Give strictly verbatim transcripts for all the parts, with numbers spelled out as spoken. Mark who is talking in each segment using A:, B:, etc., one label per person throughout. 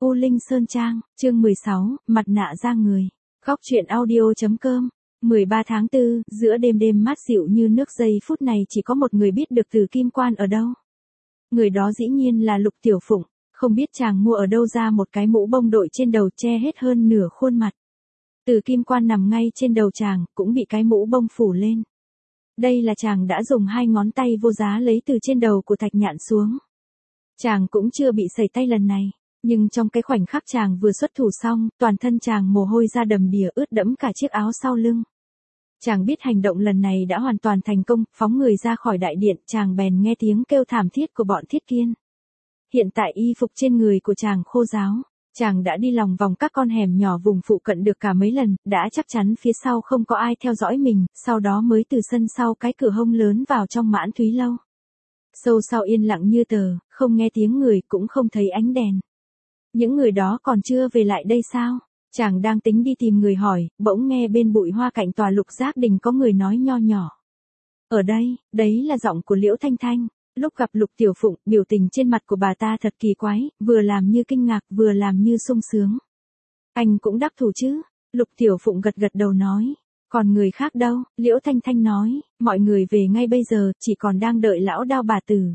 A: U Linh Sơn Trang, chương mười sáu, mặt nạ da người. Góc truyện audio.com. mười ba tháng tư, giữa đêm đêm mát dịu như nước, giây phút này chỉ có một người biết được Từ Kim Quan ở đâu. Người đó dĩ nhiên là Lục Tiểu Phụng, không biết chàng mua ở đâu ra một cái mũ bông đội trên đầu che hết hơn nửa khuôn mặt. Từ Kim Quan nằm ngay trên đầu chàng, cũng bị cái mũ bông phủ lên. Đây là chàng đã dùng hai ngón tay vô giá lấy từ trên đầu của Thạch Nhạn xuống. Chàng cũng chưa bị sẩy tay lần này. Nhưng trong cái khoảnh khắc chàng vừa xuất thủ xong, toàn thân chàng mồ hôi ra đầm đìa, ướt đẫm cả chiếc áo sau lưng. Chàng biết hành động lần này đã hoàn toàn thành công, phóng người ra khỏi đại điện, chàng bèn nghe tiếng kêu thảm thiết của bọn Thiết Kiên. Hiện tại y phục trên người của chàng khô ráo, chàng đã đi lòng vòng các con hẻm nhỏ vùng phụ cận được cả mấy lần, đã chắc chắn phía sau không có ai theo dõi mình, sau đó mới từ sân sau cái cửa hông lớn vào trong Mãn Thúy Lâu. Sâu sau yên lặng như tờ, không nghe tiếng người, cũng không thấy ánh đèn. Những người đó còn chưa về lại đây sao? Chàng đang tính đi tìm người hỏi, bỗng nghe bên bụi hoa cạnh tòa Lục Giác Đình có người nói nho nhỏ. Ở đây, đấy là giọng của Liễu Thanh Thanh. Lúc gặp Lục Tiểu Phụng, biểu tình trên mặt của bà ta thật kỳ quái, vừa làm như kinh ngạc, vừa làm như sung sướng. Anh cũng đắc thủ chứ? Lục Tiểu Phụng gật gật đầu nói. Còn người khác đâu? Liễu Thanh Thanh nói, mọi người về ngay bây giờ, chỉ còn đang đợi lão Đao bà tử.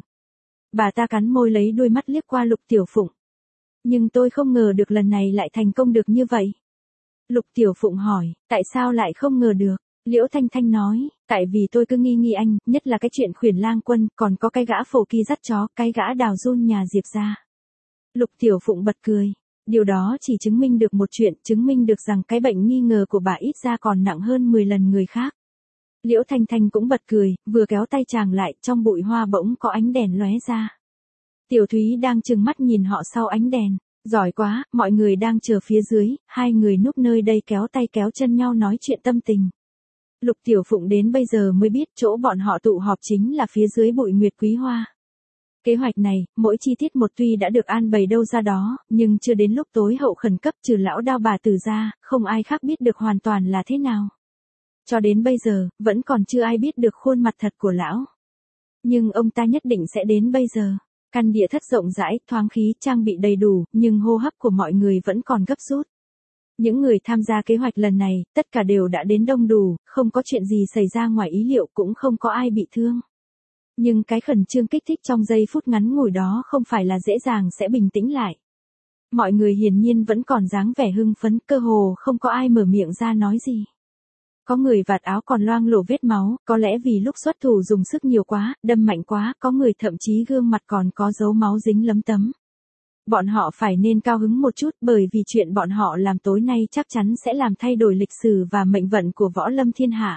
A: Bà ta cắn môi lấy đôi mắt liếc qua Lục Tiểu Phụng. Nhưng tôi không ngờ được lần này lại thành công được như vậy. Lục Tiểu Phụng hỏi, tại sao lại không ngờ được? Liễu Thanh Thanh nói, tại vì tôi cứ nghi nghi anh, nhất là cái chuyện Khuyển Lang Quân, còn có cái gã Phổ Kỳ dắt chó, cái gã Đào Giun nhà Diệp gia. Lục Tiểu Phụng bật cười. Điều đó chỉ chứng minh được một chuyện, chứng minh được rằng cái bệnh nghi ngờ của bà ít ra còn nặng hơn mười lần người khác. Liễu Thanh Thanh cũng bật cười, vừa kéo tay chàng lại, trong bụi hoa bỗng có ánh đèn lóe ra. Tiểu Thúy đang trừng mắt nhìn họ sau ánh đèn. Giỏi quá, mọi người đang chờ phía dưới, hai người núp nơi đây kéo tay kéo chân nhau nói chuyện tâm tình. Lục Tiểu Phụng đến bây giờ mới biết chỗ bọn họ tụ họp chính là phía dưới bụi nguyệt quý hoa. Kế hoạch này, mỗi chi tiết một tuy đã được an bày đâu ra đó, nhưng chưa đến lúc tối hậu khẩn cấp trừ lão Đao bà tử ra, không ai khác biết được hoàn toàn là thế nào. Cho đến bây giờ, vẫn còn chưa ai biết được khuôn mặt thật của lão. Nhưng ông ta nhất định sẽ đến bây giờ. Căn địa thất rộng rãi, thoáng khí, trang bị đầy đủ, nhưng hô hấp của mọi người vẫn còn gấp rút. Những người tham gia kế hoạch lần này, tất cả đều đã đến đông đủ, không có chuyện gì xảy ra ngoài ý liệu, cũng không có ai bị thương. Nhưng cái khẩn trương kích thích trong giây phút ngắn ngủi đó không phải là dễ dàng sẽ bình tĩnh lại. Mọi người hiển nhiên vẫn còn dáng vẻ hưng phấn, cơ hồ không có ai mở miệng ra nói gì. Có người vạt áo còn loang lổ vết máu, có lẽ vì lúc xuất thủ dùng sức nhiều quá, đâm mạnh quá, có người thậm chí gương mặt còn có dấu máu dính lấm tấm. Bọn họ phải nên cao hứng một chút, bởi vì chuyện bọn họ làm tối nay chắc chắn sẽ làm thay đổi lịch sử và mệnh vận của võ lâm thiên hạ.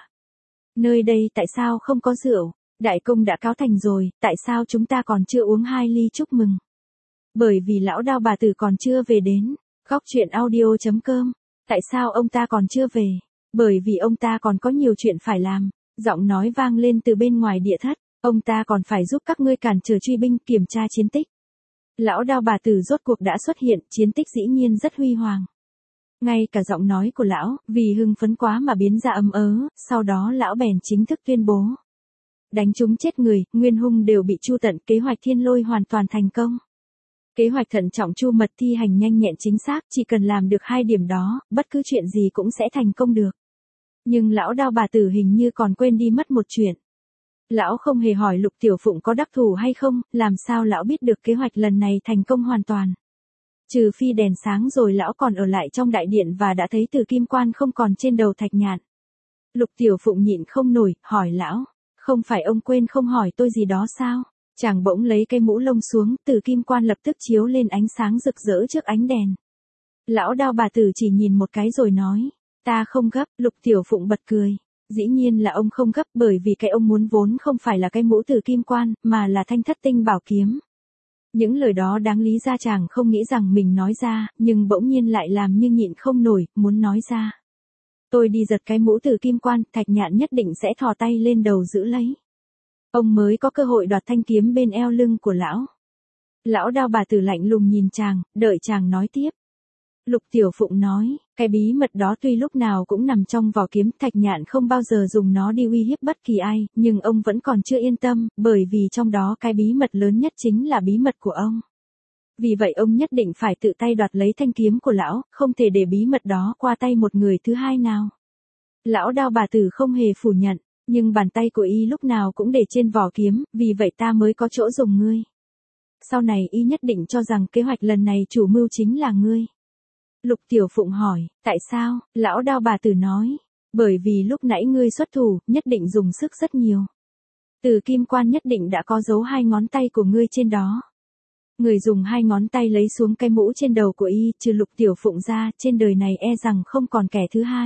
A: Nơi đây tại sao không có rượu? Đại công đã cáo thành rồi, tại sao chúng ta còn chưa uống hai ly chúc mừng? Bởi vì lão Đao bà tử còn chưa về đến. Góc truyện audio.com. Tại sao ông ta còn chưa về? Bởi vì ông ta còn có nhiều chuyện phải làm. Giọng nói vang lên từ bên ngoài địa thất. Ông ta còn phải giúp các ngươi cản trở truy binh, kiểm tra chiến tích. Lão Đao bà tử rốt cuộc đã xuất hiện, chiến tích dĩ nhiên rất huy hoàng. Ngay cả giọng nói của lão, vì hưng phấn quá mà biến ra ấm ớ, sau đó lão bèn chính thức tuyên bố. Đánh chúng chết người, nguyên hung đều bị chu tận, kế hoạch Thiên Lôi hoàn toàn thành công. Kế hoạch thận trọng chu mật thi hành nhanh nhẹn chính xác, chỉ cần làm được hai điểm đó, bất cứ chuyện gì cũng sẽ thành công được. Nhưng lão Đao bà tử hình như còn quên đi mất một chuyện. Lão không hề hỏi Lục Tiểu Phụng có đắc thủ hay không, làm sao lão biết được kế hoạch lần này thành công hoàn toàn. Trừ phi đèn sáng rồi lão còn ở lại trong đại điện và đã thấy Từ Kim Quan không còn trên đầu Thạch Nhạn. Lục Tiểu Phụng nhịn không nổi, hỏi lão, không phải ông quên không hỏi tôi gì đó sao? Chàng bỗng lấy cái mũ lông xuống, Từ Kim Quan lập tức chiếu lên ánh sáng rực rỡ trước ánh đèn. Lão Đao bà tử chỉ nhìn một cái rồi nói, ta không gấp. Lục Tiểu Phụng bật cười. Dĩ nhiên là ông không gấp, bởi vì cái ông muốn vốn không phải là cái mũ Từ Kim Quan, mà là thanh thất tinh bảo kiếm. Những lời đó đáng lý ra chàng không nghĩ rằng mình nói ra, nhưng bỗng nhiên lại làm như nhịn không nổi, muốn nói ra. Tôi đi giật cái mũ Từ Kim Quan, Thạch Nhạn nhất định sẽ thò tay lên đầu giữ lấy. Ông mới có cơ hội đoạt thanh kiếm bên eo lưng của lão. Lão Đao bà tử lạnh lùng nhìn chàng, đợi chàng nói tiếp. Lục Tiểu Phụng nói, cái bí mật đó tuy lúc nào cũng nằm trong vỏ kiếm, Thạch Nhạn không bao giờ dùng nó đi uy hiếp bất kỳ ai, nhưng ông vẫn còn chưa yên tâm, bởi vì trong đó cái bí mật lớn nhất chính là bí mật của ông. Vì vậy ông nhất định phải tự tay đoạt lấy thanh kiếm của lão, không thể để bí mật đó qua tay một người thứ hai nào. Lão Đao bà tử không hề phủ nhận, nhưng bàn tay của y lúc nào cũng để trên vỏ kiếm, vì vậy ta mới có chỗ dùng ngươi. Sau này y nhất định cho rằng kế hoạch lần này chủ mưu chính là ngươi. Lục Tiểu Phụng hỏi, tại sao? Lão Đao bà tử nói, bởi vì lúc nãy ngươi xuất thủ, nhất định dùng sức rất nhiều. Từ kim quan nhất định đã có dấu hai ngón tay của ngươi trên đó. Người dùng hai ngón tay lấy xuống cái mũ trên đầu của y, trừ Lục Tiểu Phụng ra, trên đời này e rằng không còn kẻ thứ hai.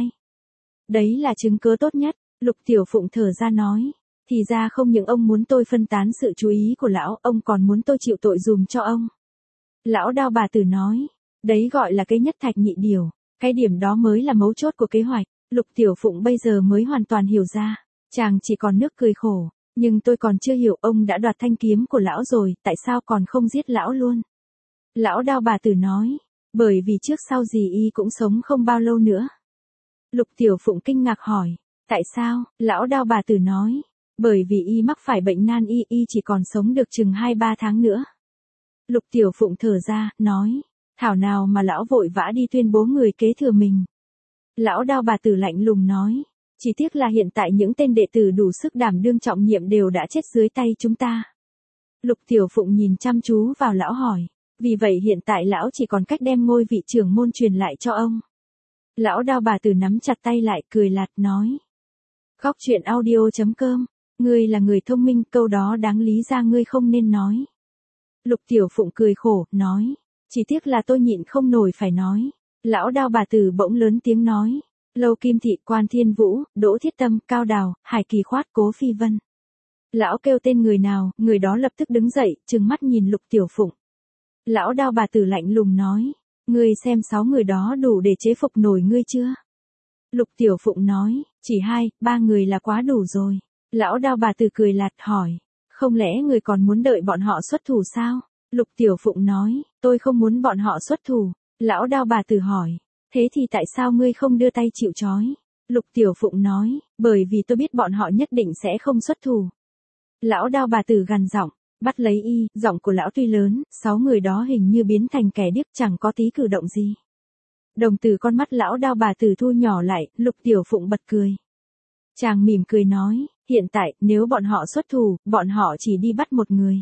A: Đấy là chứng cớ tốt nhất, Lục Tiểu Phụng thở ra nói. Thì ra không những ông muốn tôi phân tán sự chú ý của lão, ông còn muốn tôi chịu tội dùm cho ông. Lão Đao bà tử nói, đấy gọi là cái nhất thạch nhị điều, cái điểm đó mới là mấu chốt của kế hoạch. Lục Tiểu Phụng bây giờ mới hoàn toàn hiểu ra, chàng chỉ còn nước cười khổ, nhưng tôi còn chưa hiểu ông đã đoạt thanh kiếm của lão rồi, tại sao còn không giết lão luôn? Lão Đao bà tử nói, bởi vì trước sau gì y cũng sống không bao lâu nữa. Lục Tiểu Phụng kinh ngạc hỏi, tại sao? Lão Đao bà tử nói, bởi vì y mắc phải bệnh nan y, y chỉ còn sống được chừng hai ba tháng nữa. Lục Tiểu Phụng thở ra, nói, thảo nào mà lão vội vã đi tuyên bố người kế thừa mình. Lão Đao bà tử lạnh lùng nói, chỉ tiếc là hiện tại những tên đệ tử đủ sức đảm đương trọng nhiệm đều đã chết dưới tay chúng ta. Lục Tiểu Phụng nhìn chăm chú vào lão hỏi, vì vậy hiện tại lão chỉ còn cách đem ngôi vị trưởng môn truyền lại cho ông. Lão Đao bà tử nắm chặt tay lại, cười lạt nói. Góc truyện audio chấm com, ngươi là người thông minh, câu đó đáng lý ra ngươi không nên nói. Lục Tiểu Phụng cười khổ, nói, chỉ tiếc là tôi nhịn không nổi phải nói. Lão Đao bà tử bỗng lớn tiếng nói, Lâu Kim Thị, Quan Thiên Vũ, Đỗ Thiết Tâm, Cao Đào, Hải Kỳ Khoát, Cố Phi Vân. Lão kêu tên người nào, người đó lập tức đứng dậy, trừng mắt nhìn Lục Tiểu Phụng. Lão Đao bà tử lạnh lùng nói, ngươi xem sáu người đó đủ để chế phục nổi ngươi chưa? Lục Tiểu Phụng nói, chỉ hai, ba người là quá đủ rồi. Lão Đao bà tử cười lạt hỏi, không lẽ người còn muốn đợi bọn họ xuất thủ sao? Lục Tiểu Phụng nói, tôi không muốn bọn họ xuất thủ. Lão Đao bà tử hỏi, thế thì tại sao ngươi không đưa tay chịu trói? Lục Tiểu Phụng nói, bởi vì tôi biết bọn họ nhất định sẽ không xuất thủ. Lão Đao bà tử gằn giọng, bắt lấy y, giọng của lão tuy lớn, sáu người đó hình như biến thành kẻ điếc, chẳng có tí cử động gì. Đồng tử con mắt lão Đao bà tử thu nhỏ lại, Lục Tiểu Phụng bật cười. Chàng mỉm cười nói, hiện tại, nếu bọn họ xuất thủ, bọn họ chỉ đi bắt một người.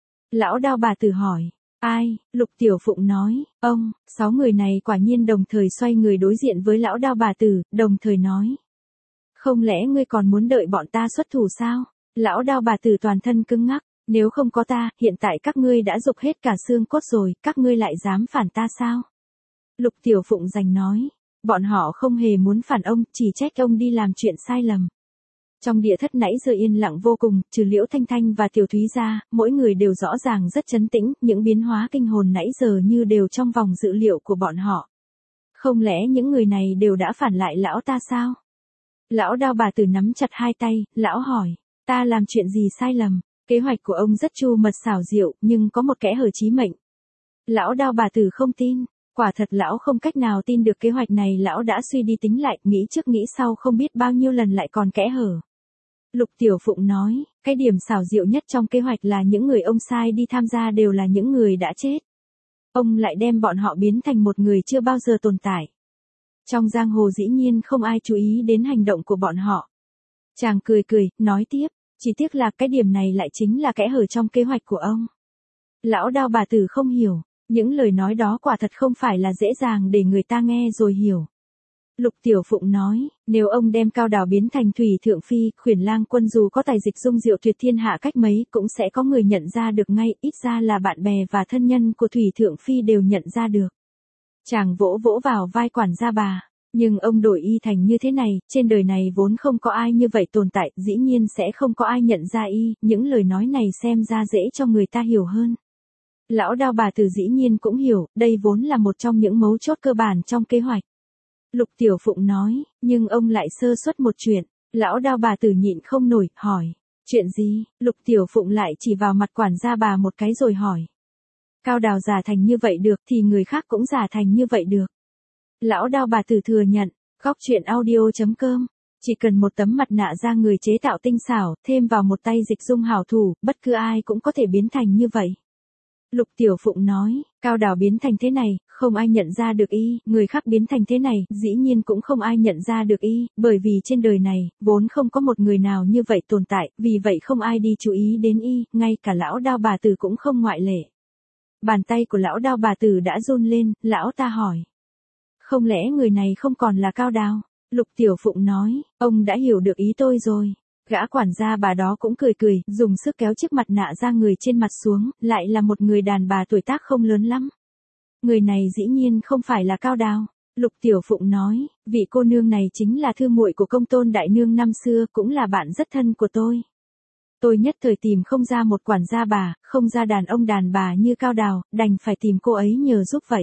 A: Lão Đao bà tử hỏi, ai? Lục Tiểu Phụng nói, ông. Sáu người này quả nhiên đồng thời xoay người đối diện với lão Đao bà tử, đồng thời nói. Không lẽ ngươi còn muốn đợi bọn ta xuất thủ sao? Lão Đao bà tử toàn thân cứng ngắc, nếu không có ta, hiện tại các ngươi đã rục hết cả xương cốt rồi, các ngươi lại dám phản ta sao? Lục Tiểu Phụng giành nói, bọn họ không hề muốn phản ông, chỉ trách ông đi làm chuyện sai lầm. Trong địa thất nãy giờ yên lặng vô cùng, trừ Liễu Thanh Thanh và Tiểu Thúy ra, mỗi người đều rõ ràng rất trấn tĩnh, những biến hóa kinh hồn nãy giờ như đều trong vòng dự liệu của bọn họ. Không lẽ những người này đều đã phản lại lão ta sao? Lão Đao bà tử nắm chặt hai tay, lão hỏi, ta làm chuyện gì sai lầm? Kế hoạch của ông rất chu mật xảo diệu, nhưng có một kẽ hở chí mệnh. Lão Đao bà tử không tin, quả thật lão không cách nào tin được kế hoạch này, lão đã suy đi tính lại, nghĩ trước nghĩ sau không biết bao nhiêu lần lại còn kẽ hở. Lục Tiểu Phụng nói, cái điểm xảo diệu nhất trong kế hoạch là những người ông sai đi tham gia đều là những người đã chết. Ông lại đem bọn họ biến thành một người chưa bao giờ tồn tại. Trong giang hồ dĩ nhiên không ai chú ý đến hành động của bọn họ. Chàng cười cười, nói tiếp, chỉ tiếc là cái điểm này lại chính là kẽ hở trong kế hoạch của ông. Lão Đao bà tử không hiểu, những lời nói đó quả thật không phải là dễ dàng để người ta nghe rồi hiểu. Lục Tiểu Phụng nói, nếu ông đem Cao Đào biến thành Thủy Thượng Phi, Khuyển Lang Quân dù có tài dịch dung diệu tuyệt thiên hạ cách mấy cũng sẽ có người nhận ra được ngay, ít ra là bạn bè và thân nhân của Thủy Thượng Phi đều nhận ra được. Chàng vỗ vỗ vào vai quản gia bà, nhưng ông đổi y thành như thế này, trên đời này vốn không có ai như vậy tồn tại, dĩ nhiên sẽ không có ai nhận ra y, những lời nói này xem ra dễ cho người ta hiểu hơn. Lão Đao bà tử dĩ nhiên cũng hiểu, đây vốn là một trong những mấu chốt cơ bản trong kế hoạch. Lục Tiểu Phụng nói, nhưng ông lại sơ suất một chuyện. Lão Đao bà tử nhịn không nổi, hỏi, chuyện gì? Lục Tiểu Phụng lại chỉ vào mặt quản gia bà một cái rồi hỏi. Cao Đào giả thành như vậy được thì người khác cũng giả thành như vậy được. Lão Đao bà tử thừa nhận, góc truyện audio chấm com, chỉ cần một tấm mặt nạ da người chế tạo tinh xảo, thêm vào một tay dịch dung hảo thủ, bất cứ ai cũng có thể biến thành như vậy. Lục Tiểu Phụng nói, Cao Đào biến thành thế này, không ai nhận ra được y, người khác biến thành thế này, dĩ nhiên cũng không ai nhận ra được y, bởi vì trên đời này, vốn không có một người nào như vậy tồn tại, vì vậy không ai đi chú ý đến y, ngay cả lão Đao bà tử cũng không ngoại lệ. Bàn tay của lão Đao bà tử đã run lên, lão ta hỏi. Không lẽ người này không còn là Cao Đào? Lục Tiểu Phụng nói, ông đã hiểu được ý tôi rồi. Gã quản gia bà đó cũng cười cười, dùng sức kéo chiếc mặt nạ ra người trên mặt xuống, lại là một người đàn bà tuổi tác không lớn lắm. Người này dĩ nhiên không phải là Cao Đào. Lục Tiểu Phụng nói, vị cô nương này chính là thư muội của Công Tôn đại nương năm xưa, cũng là bạn rất thân của tôi. Tôi nhất thời tìm không ra một quản gia bà, không ra đàn ông đàn bà như Cao Đào, đành phải tìm cô ấy nhờ giúp vậy.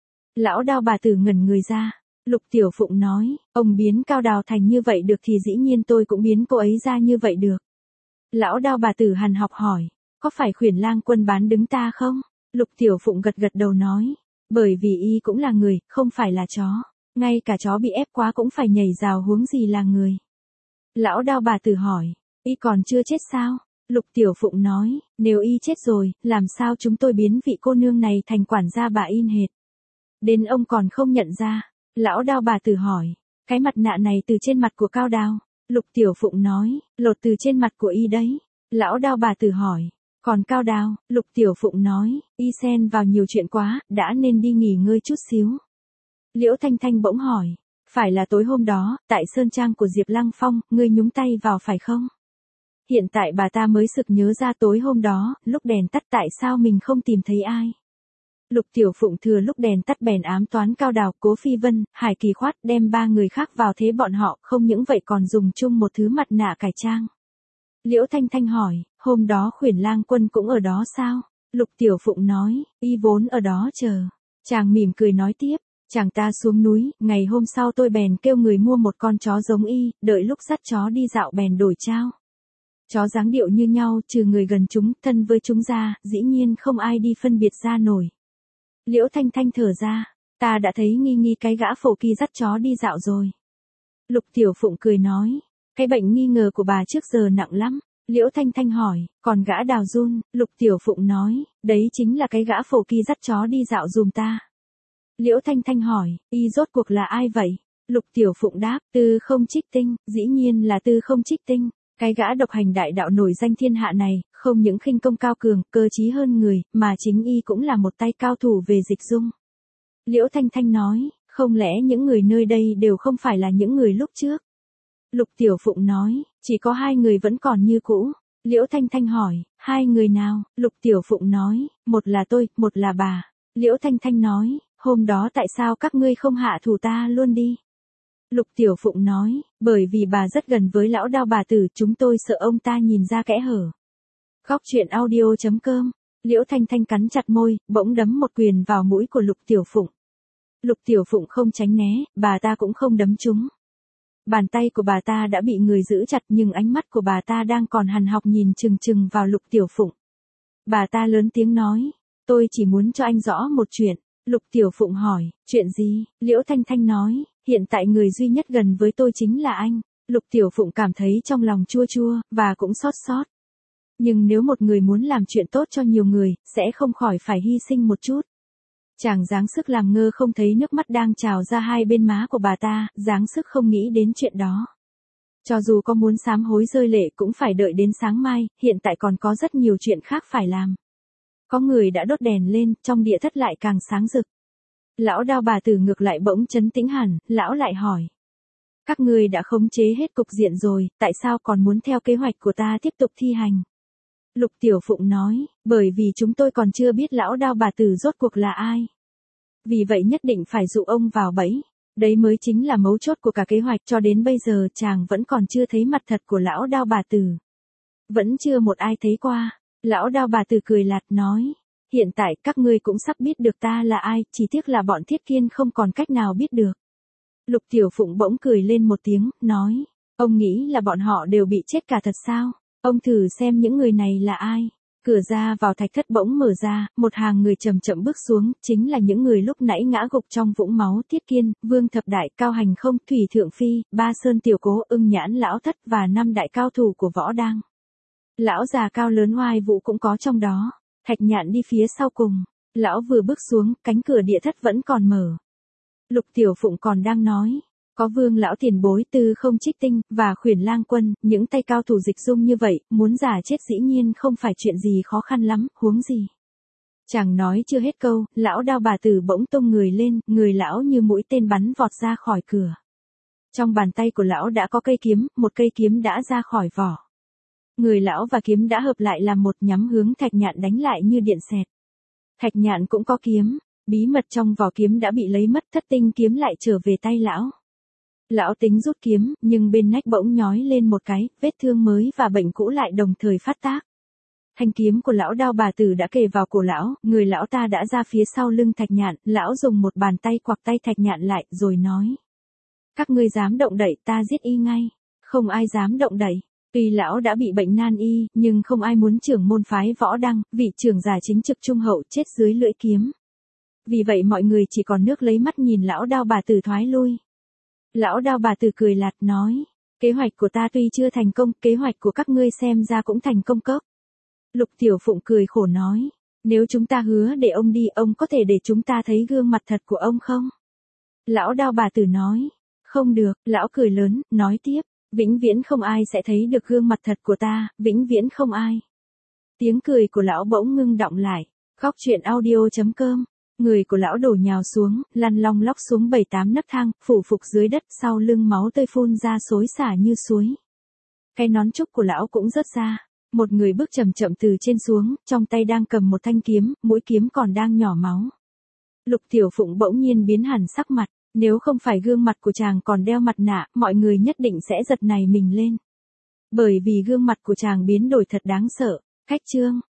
A: Lão Đao bà tử ngẩn người ra. Lục Tiểu Phụng nói, ông biến Cao Đào thành như vậy được thì dĩ nhiên tôi cũng biến cô ấy ra như vậy được. Lão Đao bà tử hằn học hỏi, có phải Khuyển Lang Quân bán đứng ta không? Lục Tiểu Phụng gật gật đầu nói, bởi vì y cũng là người, không phải là chó. Ngay cả chó bị ép quá cũng phải nhảy rào huống gì là người. Lão Đao bà tử hỏi, y còn chưa chết sao? Lục Tiểu Phụng nói, nếu y chết rồi, làm sao chúng tôi biến vị cô nương này thành quản gia bà in hệt? Đến ông còn không nhận ra. Lão Đao bà tử hỏi, cái mặt nạ này từ trên mặt của Cao Đào. Lục Tiểu Phụng nói, lột từ trên mặt của y đấy. Lão Đao bà tử hỏi, còn Cao Đào? Lục Tiểu Phụng nói, y xen vào nhiều chuyện quá, đã nên đi nghỉ ngơi chút xíu. Liễu Thanh Thanh bỗng hỏi, phải là tối hôm đó, tại Sơn Trang của Diệp Lăng Phong, ngươi nhúng tay vào phải không? Hiện tại bà ta mới sực nhớ ra tối hôm đó, lúc đèn tắt tại sao mình không tìm thấy ai. Lục Tiểu Phụng thừa lúc đèn tắt bèn ám toán Cao Đào, Cố Phi Vân, Hải Kỳ Khoát, đem ba người khác vào thế bọn họ, không những vậy còn dùng chung một thứ mặt nạ cải trang. Liễu Thanh Thanh hỏi, hôm đó Khuyển Lang Quân cũng ở đó sao? Lục Tiểu Phụng nói, y vốn ở đó chờ. Chàng mỉm cười nói tiếp, chàng ta xuống núi, ngày hôm sau tôi bèn kêu người mua một con chó giống y, đợi lúc dắt chó đi dạo bèn đổi trao. Chó dáng điệu như nhau, trừ người gần chúng, thân với chúng ra, dĩ nhiên không ai đi phân biệt ra nổi. Liễu Thanh Thanh thở ra, ta đã thấy nghi nghi cái gã phổ kỳ dắt chó đi dạo rồi. Lục Tiểu Phụng cười nói, cái bệnh nghi ngờ của bà trước giờ nặng lắm. Liễu Thanh Thanh hỏi, còn gã Đào Jun? Lục Tiểu Phụng nói, đấy chính là cái gã phổ kỳ dắt chó đi dạo dùm ta. Liễu Thanh Thanh hỏi, y rốt cuộc là ai vậy? Lục Tiểu Phụng đáp, Tư Không Trích Tinh, dĩ nhiên là Tư Không Trích Tinh. Cái gã độc hành đại đạo nổi danh thiên hạ này, không những khinh công cao cường, cơ trí hơn người, mà chính y cũng là một tay cao thủ về dịch dung. Liễu Thanh Thanh nói, không lẽ những người nơi đây đều không phải là những người lúc trước? Lục Tiểu Phụng nói, chỉ có hai người vẫn còn như cũ. Liễu Thanh Thanh hỏi, hai người nào? Lục Tiểu Phụng nói, một là tôi, một là bà. Liễu Thanh Thanh nói, hôm đó tại sao các ngươi không hạ thủ ta luôn đi? Lục Tiểu Phụng nói, bởi vì bà rất gần với lão Đao bà tử, chúng tôi sợ ông ta nhìn ra kẽ hở. Khóc chuyện audio chấm com. Liễu Thanh Thanh cắn chặt môi, bỗng đấm một quyền vào mũi của Lục Tiểu Phụng. Lục Tiểu Phụng không tránh né, bà ta cũng không đấm trúng. Bàn tay của bà ta đã bị người giữ chặt nhưng ánh mắt của bà ta đang còn hằn học nhìn chừng chừng vào Lục Tiểu Phụng. Bà ta lớn tiếng nói, tôi chỉ muốn cho anh rõ một chuyện. Lục Tiểu Phụng hỏi, chuyện gì? Liễu Thanh Thanh nói, hiện tại người duy nhất gần với tôi chính là anh. Lục Tiểu Phụng cảm thấy trong lòng chua chua, và cũng xót xót. Nhưng nếu một người muốn làm chuyện tốt cho nhiều người, sẽ không khỏi phải hy sinh một chút. Chàng dáng sức làm ngơ không thấy nước mắt đang trào ra hai bên má của bà ta, dáng sức không nghĩ đến chuyện đó. Cho dù có muốn sám hối rơi lệ cũng phải đợi đến sáng mai, hiện tại còn có rất nhiều chuyện khác phải làm. Có người đã đốt đèn lên, trong địa thất lại càng sáng rực. Lão Đao bà tử ngược lại bỗng trấn tĩnh hẳn, lão lại hỏi. Các ngươi đã khống chế hết cục diện rồi, tại sao còn muốn theo kế hoạch của ta tiếp tục thi hành? Lục Tiểu Phụng nói, bởi vì chúng tôi còn chưa biết lão Đao bà tử rốt cuộc là ai. Vì vậy nhất định phải dụ ông vào bẫy. Đấy mới chính là mấu chốt của cả kế hoạch, cho đến bây giờ chàng vẫn còn chưa thấy mặt thật của lão Đao bà tử. Vẫn chưa một ai thấy qua. Lão Đao bà tử cười lạt nói, hiện tại các ngươi cũng sắp biết được ta là ai, chỉ tiếc là bọn Thiết Kiên không còn cách nào biết được. Lục Tiểu Phụng bỗng cười lên một tiếng, nói, ông nghĩ là bọn họ đều bị chết cả thật sao? Ông thử xem những người này là ai. Cửa ra vào thạch thất bỗng mở ra, một hàng người chậm chậm bước xuống, chính là những người lúc nãy ngã gục trong vũng máu, Thiết Kiên, Vương Thập Đại, Cao Hành Không, Thủy Thượng Phi, Ba Sơn Tiểu Cố, Ưng Nhãn Lão Thất và năm đại cao thủ của võ đang. Lão già cao lớn oai vũ cũng có trong đó. Thạch Nhạn đi phía sau cùng, lão vừa bước xuống, cánh cửa địa thất vẫn còn mở. Lục Tiểu Phụng còn đang nói, có Vương lão tiền bối Tư Không Trích Tinh và Khuyển Lang Quân, những tay cao thủ dịch dung như vậy, muốn giả chết dĩ nhiên không phải chuyện gì khó khăn lắm, huống gì. Chàng nói chưa hết câu, lão Đao Bà Tử bỗng tung người lên, người lão như mũi tên bắn vọt ra khỏi cửa. Trong bàn tay của lão đã có cây kiếm, một cây kiếm đã ra khỏi vỏ. Người lão và kiếm đã hợp lại làm một, nhắm hướng Thạch Nhạn đánh lại như điện xẹt. Thạch Nhạn cũng có kiếm, bí mật trong vỏ kiếm đã bị lấy mất, thất tinh kiếm lại trở về tay lão. Lão tính rút kiếm, nhưng bên nách bỗng nhói lên một cái, vết thương mới và bệnh cũ lại đồng thời phát tác. Thanh kiếm của lão Đao Bà Tử đã kề vào cổ lão, người lão ta đã ra phía sau lưng Thạch Nhạn, lão dùng một bàn tay quặc tay Thạch Nhạn lại, rồi nói. Các ngươi dám động đậy, ta giết y ngay. Không ai dám động đậy. Tuy lão đã bị bệnh nan y, nhưng không ai muốn trưởng môn phái Võ Đăng, vị trưởng giả chính trực trung hậu chết dưới lưỡi kiếm. Vì vậy mọi người chỉ còn nước lấy mắt nhìn lão Đao Bà Tử thoái lui. Lão Đao Bà Tử cười lạt nói, kế hoạch của ta tuy chưa thành công, kế hoạch của các ngươi xem ra cũng thành công cốc. Lục Tiểu Phụng cười khổ nói, nếu chúng ta hứa để ông đi, ông có thể để chúng ta thấy gương mặt thật của ông không? Lão Đao Bà Tử nói, không được, lão cười lớn, nói tiếp, vĩnh viễn không ai sẽ thấy được gương mặt thật của ta, vĩnh viễn không ai. Tiếng cười của lão bỗng ngưng đọng lại, góc truyện audio chấm com. Người của lão đổ nhào xuống, lăn long lóc xuống bảy tám nấc thang, phủ phục dưới đất, sau lưng máu tươi phun ra xối xả như suối. Cái nón trúc của lão cũng rớt ra. Một người bước chậm chậm từ trên xuống, trong tay đang cầm một thanh kiếm, mũi kiếm còn đang nhỏ máu. Lục Tiểu Phụng bỗng nhiên biến hẳn sắc mặt, nếu không phải gương mặt của chàng còn đeo mặt nạ, mọi người nhất định sẽ giật nảy mình lên. Bởi vì gương mặt của chàng biến đổi thật đáng sợ. Khách chương